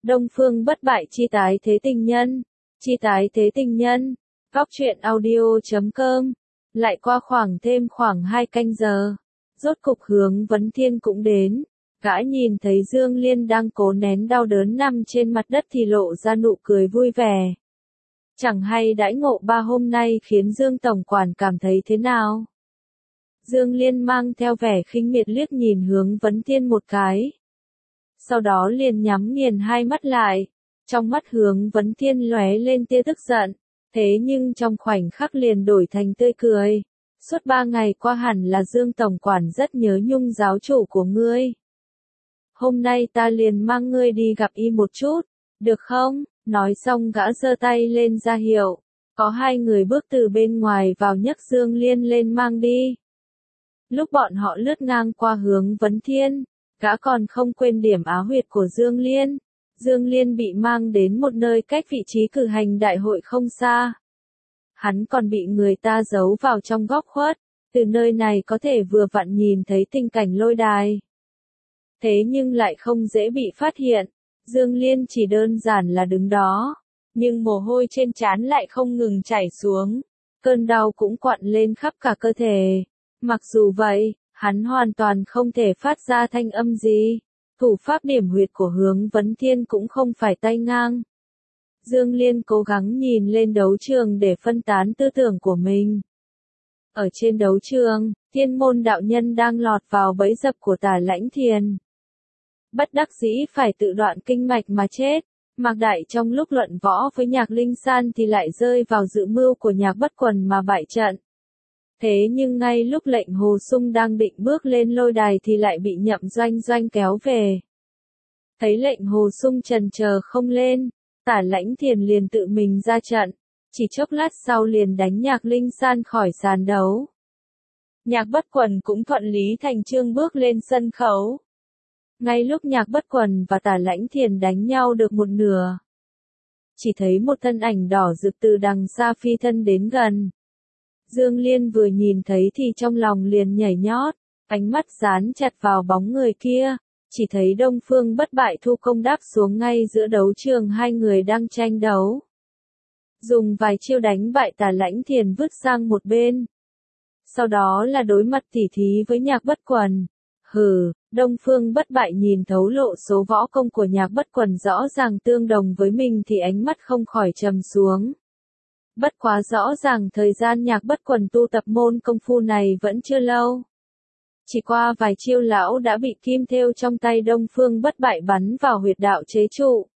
Đông Phương Bất Bại chi tái thế tình nhân. Chi tái thế tình nhân. Góc truyện audio.com. Lại qua khoảng 2 canh giờ. Rốt cục Hướng Vấn Thiên cũng đến. Gã nhìn thấy Dương Liên đang cố nén đau đớn nằm trên mặt đất thì lộ ra nụ cười vui vẻ. Chẳng hay đãi ngộ ba hôm nay khiến Dương Tổng Quản cảm thấy thế nào? Dương Liên mang theo vẻ khinh miệt liếc nhìn Hướng Vấn Thiên một cái. Sau đó liền nhắm nghiền hai mắt lại. Trong mắt Hướng Vấn Thiên lóe lên tia tức giận. Thế nhưng trong khoảnh khắc liền đổi thành tươi cười. Suốt 3 ngày qua hẳn là Dương Tổng Quản rất nhớ Nhung giáo chủ của ngươi. Hôm nay ta liền mang ngươi đi gặp y một chút, được không? Nói xong gã giơ tay lên ra hiệu. Có 2 người bước từ bên ngoài vào nhấc Dương Liên lên mang đi. Lúc bọn họ lướt ngang qua Hướng Vấn Thiên, gã còn không quên điểm á huyệt của Dương Liên. Dương Liên bị mang đến một nơi cách vị trí cử hành đại hội không xa. Hắn còn bị người ta giấu vào trong góc khuất, từ nơi này có thể vừa vặn nhìn thấy tình cảnh lôi đài. Thế nhưng lại không dễ bị phát hiện, Dương Liên chỉ đơn giản là đứng đó, nhưng mồ hôi trên trán lại không ngừng chảy xuống, cơn đau cũng quặn lên khắp cả cơ thể. Mặc dù vậy, hắn hoàn toàn không thể phát ra thanh âm gì. Thủ pháp điểm huyệt của Hướng Vấn Thiên cũng không phải tay ngang. Dương Liên cố gắng nhìn lên đấu trường để phân tán tư tưởng của mình. Ở trên đấu trường, Thiên Môn đạo nhân đang lọt vào bẫy dập của Tả Lãnh Thiền. Bất đắc dĩ phải tự đoạn kinh mạch mà chết. Mạc Đại trong lúc luận võ với Nhạc Linh San thì lại rơi vào dự mưu của Nhạc Bất Quần mà bại trận. Thế nhưng ngay lúc Lệnh Hồ Sung đang định bước lên lôi đài thì lại bị Nhậm Doanh Doanh kéo về. Thấy Lệnh Hồ Sung chần chờ không lên, Tả Lãnh Thiền liền tự mình ra trận, chỉ chốc lát sau liền đánh Nhạc Linh San khỏi sàn đấu. Nhạc Bất Quần cũng thuận lý thành chương bước lên sân khấu. Ngay lúc Nhạc Bất Quần và Tả Lãnh Thiền đánh nhau được một nửa, chỉ thấy một thân ảnh đỏ rực từ đằng xa phi thân đến gần. Dương Liên vừa nhìn thấy thì trong lòng liền nhảy nhót, ánh mắt dán chặt vào bóng người kia, chỉ thấy Đông Phương Bất Bại thu công đáp xuống ngay giữa đấu trường 2 người đang tranh đấu. Dùng vài chiêu đánh bại Tả Lãnh Thiền vứt sang một bên. Sau đó là đối mặt tỉ thí với Nhạc Bất Quần. Đông Phương Bất Bại nhìn thấu lộ số võ công của Nhạc Bất Quần rõ ràng tương đồng với mình thì ánh mắt không khỏi trầm xuống. Bất quá rõ ràng thời gian Nhạc Bất Quần tu tập môn công phu này vẫn chưa lâu. Chỉ qua vài chiêu lão đã bị kim thêu trong tay Đông Phương Bất Bại bắn vào huyệt đạo chế trụ.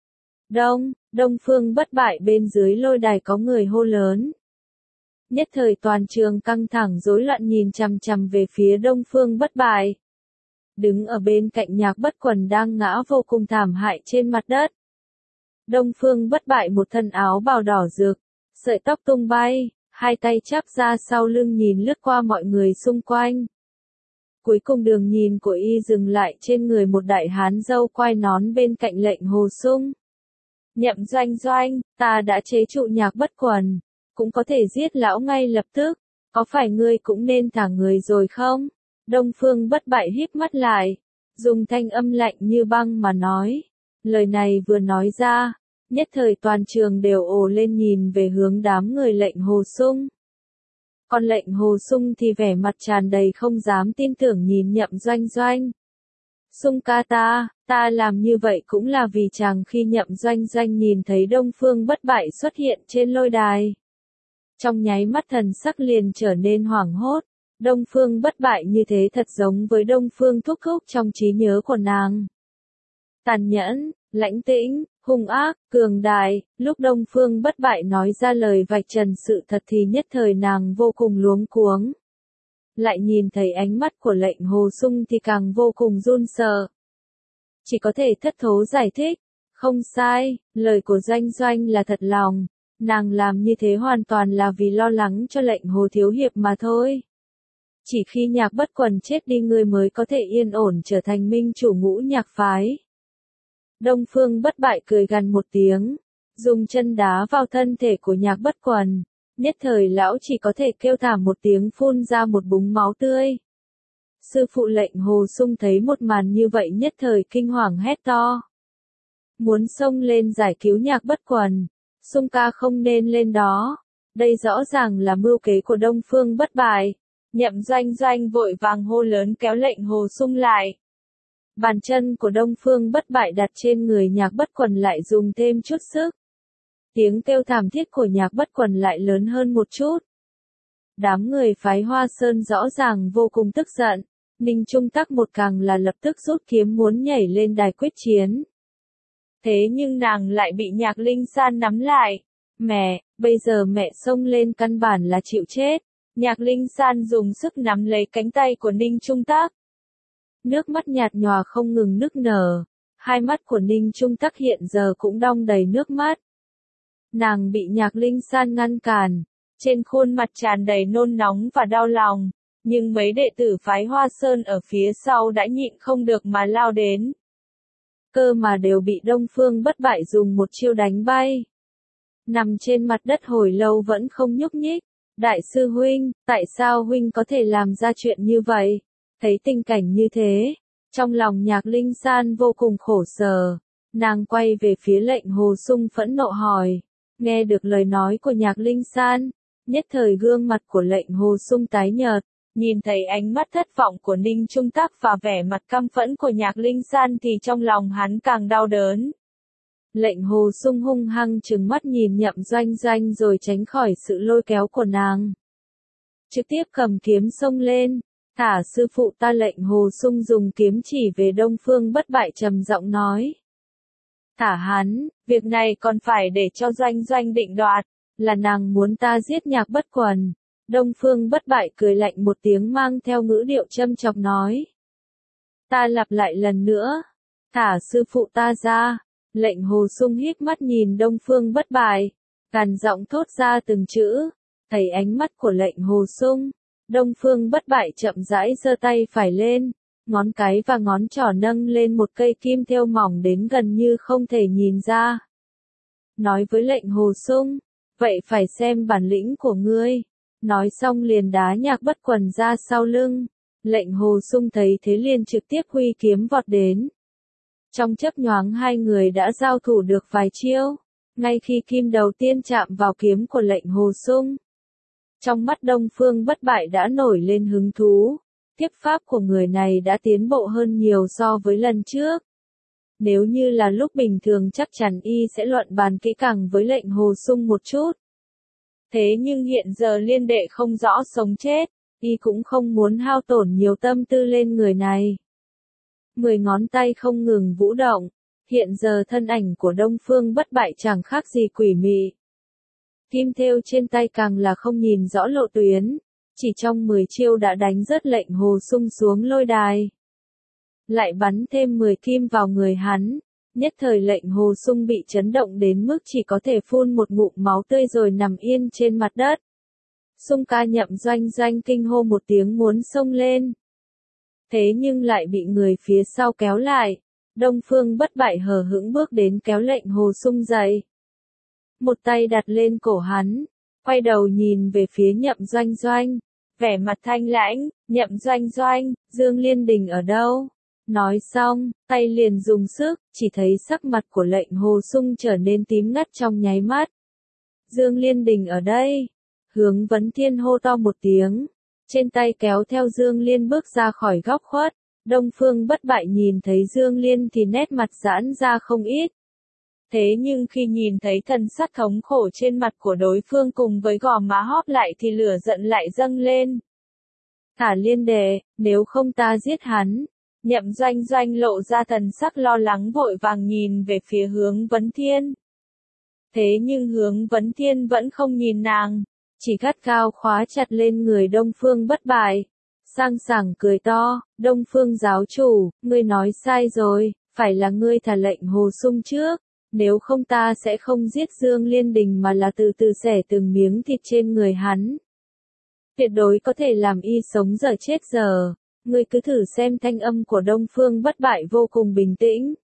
Đông Phương Bất Bại bên dưới lôi đài có người hô lớn. Nhất thời toàn trường căng thẳng rối loạn nhìn chằm chằm về phía Đông Phương Bất Bại. Đứng ở bên cạnh Nhạc Bất Quần đang ngã vô cùng thảm hại trên mặt đất. Đông Phương Bất Bại một thân áo bào đỏ rực, sợi tóc tung bay, hai tay chắp ra sau lưng nhìn lướt qua mọi người xung quanh. Cuối cùng đường nhìn của y dừng lại trên người một đại hán râu quai nón bên cạnh Lệnh Hồ Sung. Nhậm Doanh Doanh, ta đã chế trụ Nhạc Bất Quần, cũng có thể giết lão ngay lập tức, có phải ngươi cũng nên thả người rồi không? Đông Phương Bất Bại híp mắt lại, dùng thanh âm lạnh như băng mà nói. Lời này vừa nói ra, nhất thời toàn trường đều ồ lên nhìn về hướng đám người Lệnh Hồ Sung. Còn Lệnh Hồ Sung thì vẻ mặt tràn đầy không dám tin tưởng nhìn Nhậm Doanh Doanh. Sung ca ta làm như vậy cũng là vì chàng. Khi Nhậm Doanh Doanh nhìn thấy Đông Phương Bất Bại xuất hiện trên lôi đài, trong nháy mắt thần sắc liền trở nên hoảng hốt. Đông Phương Bất Bại như thế thật giống với Đông Phương Thúc Thúc trong trí nhớ của nàng. Tàn nhẫn, lãnh tĩnh, hung ác, cường đại. Lúc Đông Phương Bất Bại nói ra lời vạch trần sự thật thì nhất thời nàng vô cùng luống cuống. Lại nhìn thấy ánh mắt của Lệnh Hồ Sung thì càng vô cùng run sợ. Chỉ có thể thất thố giải thích. Không sai, lời của Doanh Doanh là thật lòng. Nàng làm như thế hoàn toàn là vì lo lắng cho Lệnh Hồ Thiếu Hiệp mà thôi. Chỉ khi Nhạc Bất Quần chết đi ngươi mới có thể yên ổn trở thành minh chủ ngũ nhạc phái. Đông Phương Bất Bại cười gằn một tiếng, dùng chân đá vào thân thể của Nhạc Bất Quần. Nhất thời lão chỉ có thể kêu thảm một tiếng phun ra một búng máu tươi. Sư phụ Lệnh Hồ Sung thấy một màn như vậy nhất thời kinh hoàng hét to. muốn xông lên giải cứu Nhạc Bất Quần. Sung ca không nên lên đó. Đây rõ ràng là mưu kế của Đông Phương Bất Bại. Nhậm Doanh Doanh vội vàng hô lớn kéo lệnh Hồ Sung lại. Bàn chân của Đông Phương Bất Bại đặt trên người Nhạc Bất Quần lại dùng thêm chút sức. Tiếng kêu thảm thiết của Nhạc Bất Quần lại lớn hơn một chút. Đám người phái Hoa Sơn rõ ràng vô cùng tức giận. Ninh Trung Tắc một càng là lập tức rút kiếm muốn nhảy lên đài quyết chiến. Thế nhưng nàng lại bị Nhạc Linh San nắm lại. Mẹ, bây giờ mẹ xông lên căn bản là chịu chết. Nhạc Linh San dùng sức nắm lấy cánh tay của Ninh Trung Tắc. Nước mắt nhạt nhòa không ngừng nức nở. Hai mắt của Ninh Trung Tắc hiện giờ cũng đong đầy nước mắt. Nàng bị Nhạc Linh San ngăn cản. Trên khuôn mặt tràn đầy nôn nóng và đau lòng. Nhưng mấy đệ tử phái Hoa Sơn ở phía sau đã nhịn không được mà lao đến. Cơ mà đều bị Đông Phương Bất Bại dùng một chiêu đánh bay. Nằm trên mặt đất hồi lâu vẫn không nhúc nhích. Đại sư huynh, tại sao huynh có thể làm ra chuyện như vậy? Thấy tình cảnh như thế, trong lòng Nhạc Linh San vô cùng khổ sở. Nàng quay về phía lệnh Hồ Sung phẫn nộ hỏi. Nghe được lời nói của Nhạc Linh San, nhất thời gương mặt của lệnh Hồ Sung tái nhợt. Nhìn thấy ánh mắt thất vọng của Ninh Trung Tắc và vẻ mặt căm phẫn của Nhạc Linh San thì trong lòng hắn càng đau đớn. Lệnh Hồ Sung hung hăng trừng mắt nhìn Nhậm Doanh Doanh rồi tránh khỏi sự lôi kéo của nàng. Trực tiếp cầm kiếm xông lên. Thả sư phụ ta. Lệnh Hồ Sung dùng kiếm chỉ về Đông Phương Bất Bại trầm giọng nói. Thả hắn, việc này còn phải để cho Doanh Doanh định đoạt, là nàng muốn ta giết Nhạc Bất Quần. Đông Phương Bất Bại cười lạnh một tiếng mang theo ngữ điệu châm chọc nói. Ta lặp lại lần nữa, thả sư phụ ta ra. Lệnh Hồ Sung híp mắt nhìn Đông Phương Bất Bại, gằn giọng thốt ra từng chữ. Thấy ánh mắt của lệnh Hồ Sung, Đông Phương Bất Bại chậm rãi giơ tay phải lên, ngón cái và ngón trỏ nâng lên một cây kim thêu mỏng đến gần như không thể nhìn ra. Nói với lệnh Hồ Sung, vậy phải xem bản lĩnh của ngươi. Nói xong liền đá Nhạc Bất Quần ra sau lưng. Lệnh Hồ Sung thấy thế liền trực tiếp huy kiếm vọt đến. Trong chớp nhoáng hai người đã giao thủ được vài chiêu. Ngay khi kim đầu tiên chạm vào kiếm của lệnh Hồ Sung, trong mắt Đông Phương Bất Bại đã nổi lên hứng thú. Tiếp pháp của người này đã tiến bộ hơn nhiều so với lần trước. Nếu như là lúc bình thường chắc chắn y sẽ luận bàn kỹ càng với lệnh Hồ Sung một chút. Thế nhưng hiện giờ liên đệ không rõ sống chết, y cũng không muốn hao tổn nhiều tâm tư lên người này. 10 ngón tay không ngừng vũ động, hiện giờ thân ảnh của Đông Phương Bất Bại chẳng khác gì quỷ mị. Kim thêu trên tay càng là không nhìn rõ lộ tuyến, chỉ trong 10 chiêu đã đánh rớt lệnh Hồ Sung xuống lôi đài. Lại bắn thêm 10 kim vào người hắn, nhất thời lệnh Hồ Sung bị chấn động đến mức chỉ có thể phun một ngụm máu tươi rồi nằm yên trên mặt đất. Sung ca Nhậm Doanh Doanh kinh hô một tiếng muốn xông lên. Thế nhưng lại bị người phía sau kéo lại. Đông Phương Bất Bại hờ hững bước đến kéo lệnh Hồ Sung dậy. Một tay đặt lên cổ hắn, quay đầu nhìn về phía Nhậm Doanh Doanh, vẻ mặt thanh lãnh. Nhậm Doanh Doanh, Dương Liên Đình ở đâu? Nói xong, tay liền dùng sức, chỉ thấy sắc mặt của lệnh Hồ Sung trở nên tím ngắt trong nháy mắt. Dương Liên Đình ở đây. Hướng Vấn Thiên hô to một tiếng, trên tay kéo theo Dương Liên bước ra khỏi góc khuất. Đông Phương Bất Bại nhìn thấy Dương Liên thì nét mặt giãn ra không ít. Thế nhưng khi nhìn thấy thần sắc thống khổ trên mặt của đối phương cùng với gò má hóp lại thì lửa giận lại dâng lên. Thả Liên đệ, nếu không ta giết hắn. Nhậm Doanh Doanh lộ ra thần sắc lo lắng vội vàng nhìn về phía Hướng Vấn Thiên. Thế nhưng Hướng Vấn Thiên vẫn không nhìn nàng, chỉ gắt gao khóa chặt lên người Đông Phương Bất Bại. Sang sảng cười to, Đông Phương giáo chủ, ngươi nói sai rồi, phải là ngươi thả lệnh Hồ Sung trước, nếu không ta sẽ không giết Dương Liên Đình mà là từ từ xẻ từng miếng thịt trên người hắn. Tuyệt đối có thể làm y sống dở chết dở. Ngươi cứ thử xem. Thanh âm của Đông Phương Bất Bại vô cùng bình tĩnh.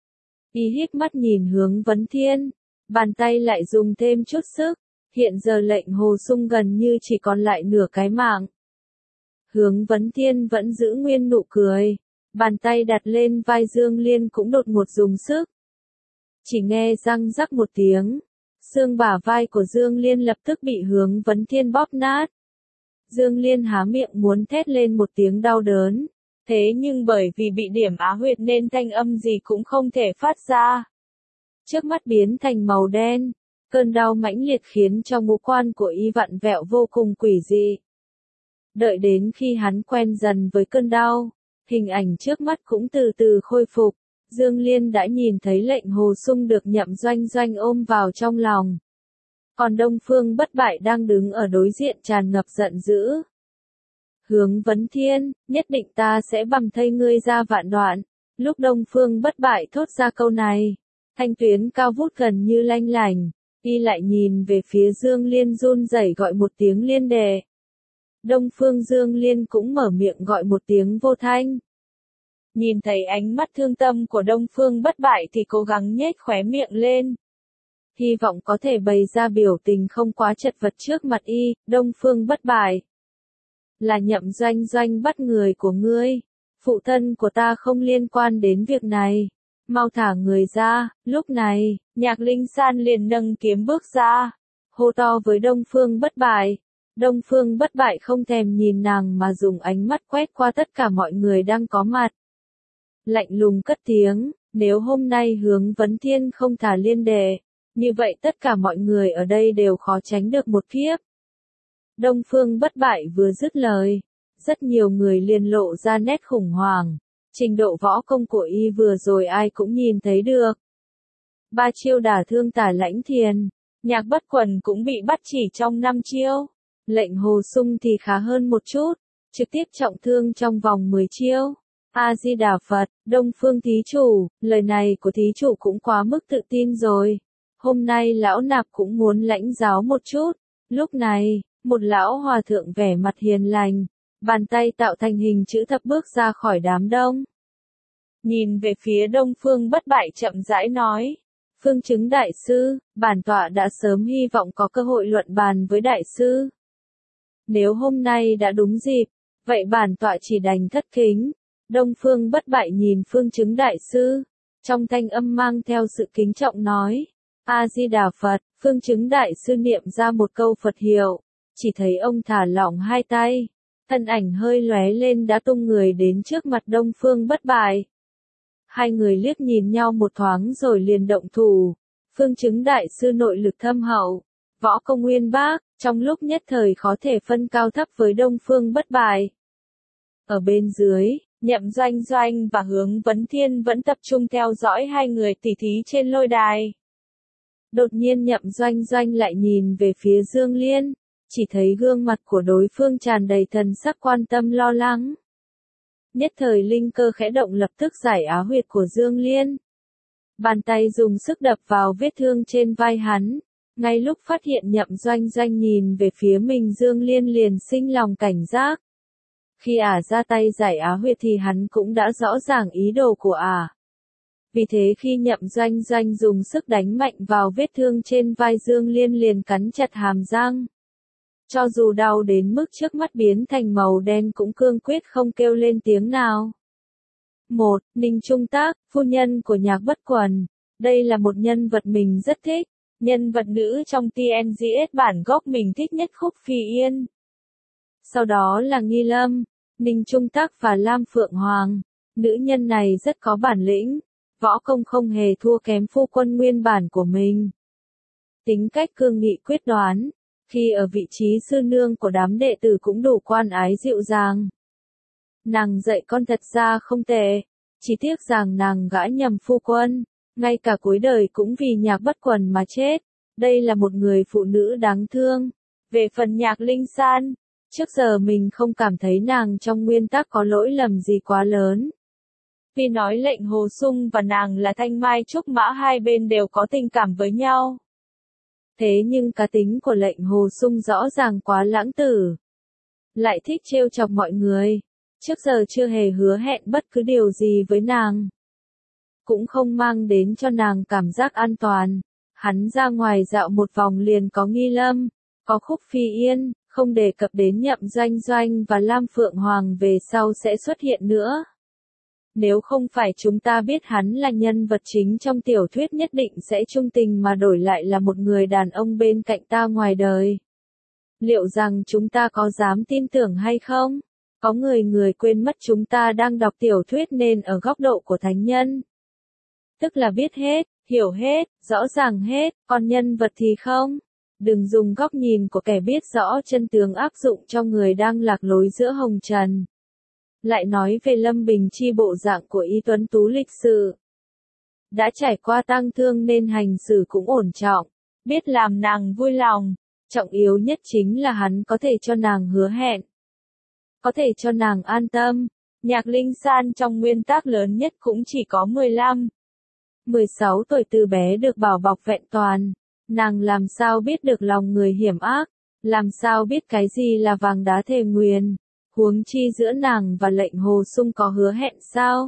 Y híp mắt nhìn Hướng Vấn Thiên, bàn tay lại dùng thêm chút sức, hiện giờ lệnh Hồ Sung gần như chỉ còn lại nửa cái mạng. Hướng Vấn Thiên vẫn giữ nguyên nụ cười, bàn tay đặt lên vai Dương Liên cũng đột ngột dùng sức. Chỉ nghe răng rắc một tiếng, xương bả vai của Dương Liên lập tức bị Hướng Vấn Thiên bóp nát. Dương Liên há miệng muốn thét lên một tiếng đau đớn, thế nhưng bởi vì bị điểm á huyệt nên thanh âm gì cũng không thể phát ra. Trước mắt biến thành màu đen, cơn đau mãnh liệt khiến cho ngũ quan của y vặn vẹo vô cùng quỷ dị. Đợi đến khi hắn quen dần với cơn đau, hình ảnh trước mắt cũng từ từ khôi phục, Dương Liên đã nhìn thấy Lệnh Hồ Sung được Nhậm Doanh Doanh ôm vào trong lòng. Còn Đông Phương Bất Bại đang đứng ở đối diện tràn ngập giận dữ. Hướng Vấn Thiên, nhất định ta sẽ bầm thây ngươi ra vạn đoạn. Lúc Đông Phương Bất Bại thốt ra câu này, thanh tuyến cao vút gần như lanh lảnh, y lại nhìn về phía Dương Liên run rẩy gọi một tiếng Liên đệ. Đông Phương Dương Liên cũng mở miệng gọi một tiếng vô thanh. Nhìn thấy ánh mắt thương tâm của Đông Phương Bất Bại thì cố gắng nhếch khóe miệng lên. Hy vọng có thể bày ra biểu tình không quá chật vật trước mặt y. Đông Phương Bất Bại, là Nhậm Doanh Doanh bắt người của ngươi. Phụ thân của ta không liên quan đến việc này. Mau thả người ra. Lúc này, Nhạc Linh San liền nâng kiếm bước ra, hô to với Đông Phương Bất Bại. Đông Phương Bất Bại không thèm nhìn nàng mà dùng ánh mắt quét qua tất cả mọi người đang có mặt. Lạnh lùng cất tiếng, nếu hôm nay Hướng Vấn Thiên không thả Liên đệ, như vậy tất cả mọi người ở đây đều khó tránh được một kiếp. Đông Phương Bất Bại vừa dứt lời, rất nhiều người liền lộ ra nét khủng hoảng. Trình độ võ công của y vừa rồi ai cũng nhìn thấy được. Ba chiêu đả thương Tả Lãnh Thiền, Nhạc Bất Quần cũng bị bắt chỉ trong 5 chiêu. Lệnh Hồ Sung thì khá hơn một chút, trực tiếp trọng thương trong vòng 10 chiêu. A-di-đà Phật, Đông Phương thí chủ, lời này của thí chủ cũng quá mức tự tin rồi. Hôm nay lão nạp cũng muốn lãnh giáo một chút. Lúc này, một lão hòa thượng vẻ mặt hiền lành, bàn tay tạo thành hình chữ thập bước ra khỏi đám đông. Nhìn về phía Đông Phương Bất Bại chậm rãi nói, Phương Chứng đại sư, bản tọa đã sớm hy vọng có cơ hội luận bàn với đại sư. Nếu hôm nay đã đúng dịp, vậy bản tọa chỉ đành thất kính. Đông Phương Bất Bại nhìn Phương Chứng đại sư, trong thanh âm mang theo sự kính trọng nói, A-di-đà Phật. Phương Chứng đại sư niệm ra một câu Phật hiệu, chỉ thấy ông thả lỏng hai tay, thân ảnh hơi lóe lên đã tung người đến trước mặt Đông Phương Bất Bại. Hai người liếc nhìn nhau một thoáng rồi liền động thủ. Phương Chứng đại sư nội lực thâm hậu, võ công uyên bác, trong lúc nhất thời khó thể phân cao thấp với Đông Phương Bất Bại. Ở bên dưới, Nhậm Doanh Doanh và Hướng Vấn Thiên vẫn tập trung theo dõi hai người tỉ thí trên lôi đài. Đột nhiên Nhậm Doanh Doanh lại nhìn về phía Dương Liên, chỉ thấy gương mặt của đối phương tràn đầy thần sắc quan tâm lo lắng. Nhất thời linh cơ khẽ động lập tức giải á huyệt của Dương Liên. Bàn tay dùng sức đập vào vết thương trên vai hắn. Ngay lúc phát hiện Nhậm Doanh Doanh nhìn về phía mình Dương Liên liền sinh lòng cảnh giác. Khi ra tay giải á huyệt thì hắn cũng đã rõ ràng ý đồ của Vì thế khi Nhậm Doanh Doanh dùng sức đánh mạnh vào vết thương trên vai Dương Liên liền cắn chặt hàm răng. Cho dù đau đến mức trước mắt biến thành màu đen cũng cương quyết không kêu lên tiếng nào. 1. Ninh Trung Tác, phu nhân của Nhạc Bất Quần. Đây là một nhân vật mình rất thích. Nhân vật nữ trong TNGS bản gốc mình thích nhất Khúc Phi Yên. Sau đó là Nghi Lâm, Ninh Trung Tác và Lam Phượng Hoàng. Nữ nhân này rất có bản lĩnh, võ công không hề thua kém phu quân nguyên bản của mình. Tính cách cương nghị quyết đoán, khi ở vị trí sư nương của đám đệ tử cũng đủ quan ái dịu dàng. Nàng dạy con thật ra không tệ, chỉ tiếc rằng nàng gã nhầm phu quân, ngay cả cuối đời cũng vì Nhạc Bất Quần mà chết. Đây là một người phụ nữ đáng thương. Về phần Nhạc Linh San, trước giờ mình không cảm thấy nàng trong nguyên tắc có lỗi lầm gì quá lớn. Vì nói Lệnh Hồ Sung và nàng là thanh mai trúc mã hai bên đều có tình cảm với nhau. Thế nhưng cá tính của Lệnh Hồ Sung rõ ràng quá lãng tử. Lại thích trêu chọc mọi người. Trước giờ chưa hề hứa hẹn bất cứ điều gì với nàng. Cũng không mang đến cho nàng cảm giác an toàn. Hắn ra ngoài dạo một vòng liền có Nghi Lâm, có Khúc Phi Yên, không đề cập đến Nhậm Doanh Doanh và Lam Phượng Hoàng về sau sẽ xuất hiện nữa. Nếu không phải chúng ta biết hắn là nhân vật chính trong tiểu thuyết nhất định sẽ trung tình mà đổi lại là một người đàn ông bên cạnh ta ngoài đời. Liệu rằng chúng ta có dám tin tưởng hay không? Có người quên mất chúng ta đang đọc tiểu thuyết nên ở góc độ của thánh nhân. Tức là biết hết, hiểu hết, rõ ràng hết, còn nhân vật thì không. Đừng dùng góc nhìn của kẻ biết rõ chân tướng áp dụng cho người đang lạc lối giữa hồng trần. Lại nói về Lâm Bình Chi, bộ dạng của y tuấn tú lịch sự. Đã trải qua tang thương nên hành xử cũng ổn trọng, biết làm nàng vui lòng. Trọng yếu nhất chính là hắn có thể cho nàng hứa hẹn. Có thể cho nàng an tâm. Nhạc Linh San trong nguyên tác lớn nhất cũng chỉ có 15, 16 tuổi, từ bé được bảo bọc vẹn toàn. Nàng làm sao biết được lòng người hiểm ác, làm sao biết cái gì là vàng đá thề nguyền, huống chi giữa nàng và lệnh Hồ Sung có hứa hẹn sao?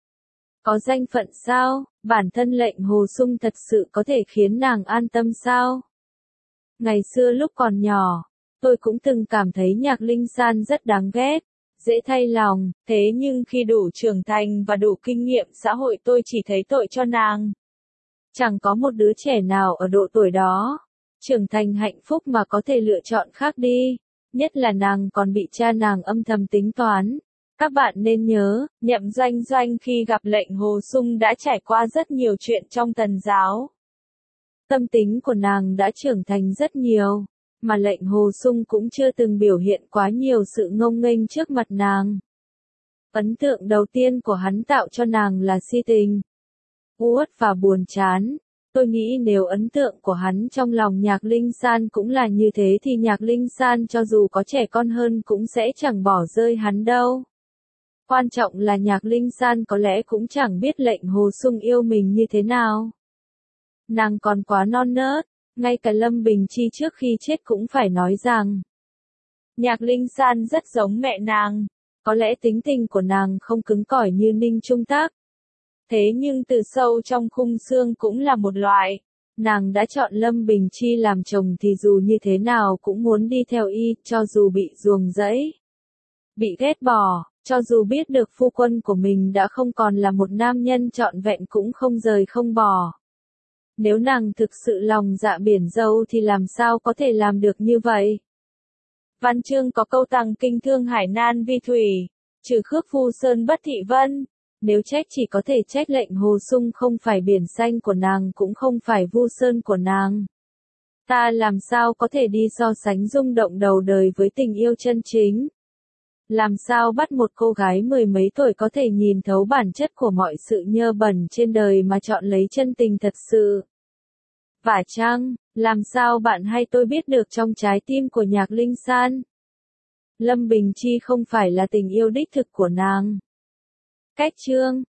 Có danh phận sao? Bản thân lệnh Hồ Sung thật sự có thể khiến nàng an tâm sao? Ngày xưa lúc còn nhỏ, tôi cũng từng cảm thấy Nhạc Linh San rất đáng ghét, dễ thay lòng, thế nhưng khi đủ trưởng thành và đủ kinh nghiệm xã hội tôi chỉ thấy tội cho nàng. Chẳng có một đứa trẻ nào ở độ tuổi đó, trưởng thành hạnh phúc mà có thể lựa chọn khác đi, nhất là nàng còn bị cha nàng âm thầm tính toán. Các bạn nên nhớ, Nhậm Doanh Doanh khi gặp lệnh Hồ Sung đã trải qua rất nhiều chuyện trong Tần giáo. Tâm tính của nàng đã trưởng thành rất nhiều, mà lệnh Hồ Sung cũng chưa từng biểu hiện quá nhiều sự ngông nghênh trước mặt nàng. Ấn tượng đầu tiên của hắn tạo cho nàng là si tình, uất và buồn chán. Tôi nghĩ nếu ấn tượng của hắn trong lòng Nhạc Linh San cũng là như thế thì Nhạc Linh San cho dù có trẻ con hơn cũng sẽ chẳng bỏ rơi hắn đâu. Quan trọng là Nhạc Linh San có lẽ cũng chẳng biết lệnh Hồ Sung yêu mình như thế nào. Nàng còn quá non nớt, ngay cả Lâm Bình Chi trước khi chết cũng phải nói rằng Nhạc Linh San rất giống mẹ nàng. Có lẽ tính tình của nàng không cứng cỏi như Ninh Trung Tác. Thế nhưng từ sâu trong khung xương cũng là một loại. Nàng đã chọn Lâm Bình Chi làm chồng thì dù như thế nào cũng muốn đi theo y, cho dù bị ruồng rẫy, bị ghét bỏ, cho dù biết được phu quân của mình đã không còn là một nam nhân trọn vẹn cũng không rời không bỏ. Nếu nàng thực sự lòng dạ biển dâu thì làm sao có thể làm được như vậy? Văn chương có câu tằng kinh thương hải nan vi thủy, trừ khước phu sơn bất thị vân. Nếu trách chỉ có thể trách lệnh Hồ Sung không phải biển xanh của nàng cũng không phải vu sơn của nàng. Ta làm sao có thể đi so sánh rung động đầu đời với tình yêu chân chính? Làm sao bắt một cô gái mười mấy tuổi có thể nhìn thấu bản chất của mọi sự nhơ bẩn trên đời mà chọn lấy chân tình thật sự? Và chăng, làm sao bạn hay tôi biết được trong trái tim của Nhạc Linh San? Lâm Bình Chi không phải là tình yêu đích thực của nàng. Cách chương